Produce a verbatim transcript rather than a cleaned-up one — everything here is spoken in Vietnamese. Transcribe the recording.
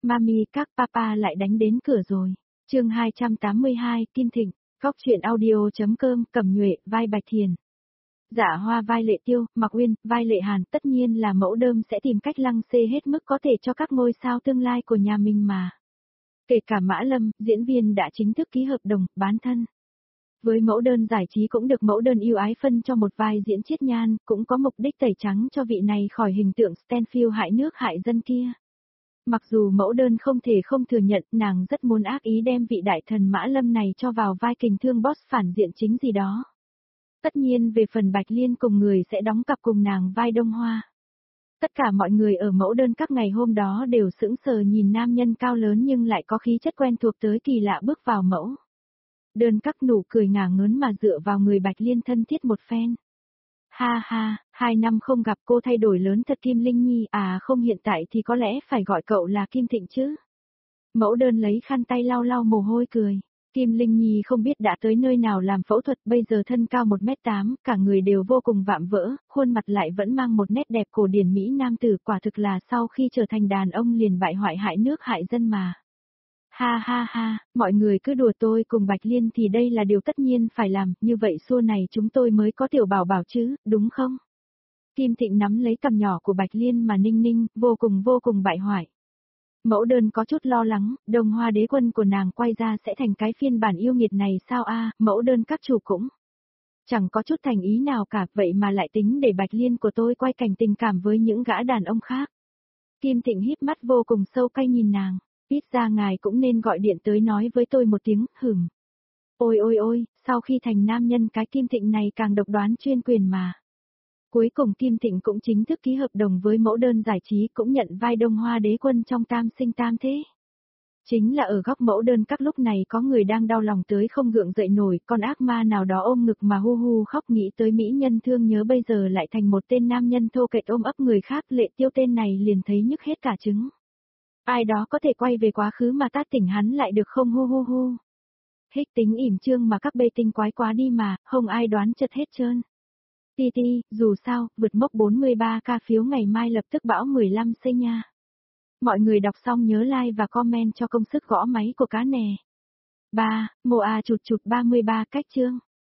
Mami các papa lại đánh đến cửa rồi. Chương hai trăm tám mươi hai, Kim Thịnh, Góc truyện audio.com, Cẩm Nhuệ, vai Bạch Thiền. Dạ Hoa vai Lệ Tiêu, Mạc Uyên, vai Lệ Hàn, tất nhiên là mẫu đơn sẽ tìm cách lăng xê hết mức có thể cho các ngôi sao tương lai của nhà mình mà. Kể cả Mã Lâm, diễn viên đã chính thức ký hợp đồng, bán thân. Với mẫu đơn giải trí cũng được mẫu đơn yêu ái phân cho một vai diễn chiết nhan, cũng có mục đích tẩy trắng cho vị này khỏi hình tượng Stanfield hại nước hại dân kia. Mặc dù mẫu đơn không thể không thừa nhận, nàng rất muốn ác ý đem vị đại thần Mã Lâm này cho vào vai kình thương boss phản diện chính gì đó. Tất nhiên về phần Bạch Liên cùng người sẽ đóng cặp cùng nàng vai Đông Hoa. Tất cả mọi người ở mẫu đơn các ngày hôm đó đều sững sờ nhìn nam nhân cao lớn nhưng lại có khí chất quen thuộc tới kỳ lạ bước vào mẫu. Đơn các nụ cười ngả ngớn mà dựa vào người Bạch Liên thân thiết một phen. Ha ha, hai năm không gặp cô thay đổi lớn thật Kim Linh Nhi, à không hiện tại thì có lẽ phải gọi cậu là Kim Thịnh chứ. Mẫu đơn lấy khăn tay lau lau mồ hôi cười. Kim Linh Nhi không biết đã tới nơi nào làm phẫu thuật, bây giờ thân cao một mét tám, cả người đều vô cùng vạm vỡ, khuôn mặt lại vẫn mang một nét đẹp cổ điển Mỹ nam tử, quả thực là sau khi trở thành đàn ông liền bại hoại hại nước hại dân mà. Ha ha ha, mọi người cứ đùa tôi cùng Bạch Liên thì đây là điều tất nhiên phải làm, như vậy xua này chúng tôi mới có tiểu bảo bảo chứ, đúng không? Kim Thịnh nắm lấy cằm nhỏ của Bạch Liên mà ninh ninh, vô cùng vô cùng bại hoại. Mẫu đơn có chút lo lắng, Đông Hoa đế quân của nàng quay ra sẽ thành cái phiên bản yêu nghiệt này sao a? Mẫu đơn các chủ cũng chẳng có chút thành ý nào cả, vậy mà lại tính để Bạch Liên của tôi quay cảnh tình cảm với những gã đàn ông khác. Kim Thịnh híp mắt vô cùng sâu cay nhìn nàng. Ít ra ngài cũng nên gọi điện tới nói với tôi một tiếng, hửm. Ôi ôi ôi, sau khi thành nam nhân cái Kim Thịnh này càng độc đoán chuyên quyền mà. Cuối cùng Kim Thịnh cũng chính thức ký hợp đồng với mẫu đơn giải trí, cũng nhận vai Đông Hoa đế quân trong Tam Sinh Tam Thế. Chính là ở góc mẫu đơn các lúc này có người đang đau lòng tới không gượng dậy nổi, con ác ma nào đó ôm ngực mà hu hu khóc nghĩ tới mỹ nhân thương nhớ bây giờ lại thành một tên nam nhân thô kệch ôm ấp người khác, Lệ Tiêu tên này liền thấy nhức hết cả trứng. Ai đó có thể quay về quá khứ mà tát tỉnh hắn lại được không hu hu hu. Hích tính ỉm trương mà các bê tinh quái quá đi mà, không ai đoán chật hết trơn. Ti ti, dù sao, vượt mốc bốn mươi ba ca phiếu ngày mai lập tức bão mười lăm xây nha. Mọi người đọc xong nhớ like và comment cho công sức gõ máy của cá nè. ba, Mộ A chụt chụt ba mươi ba cách chương.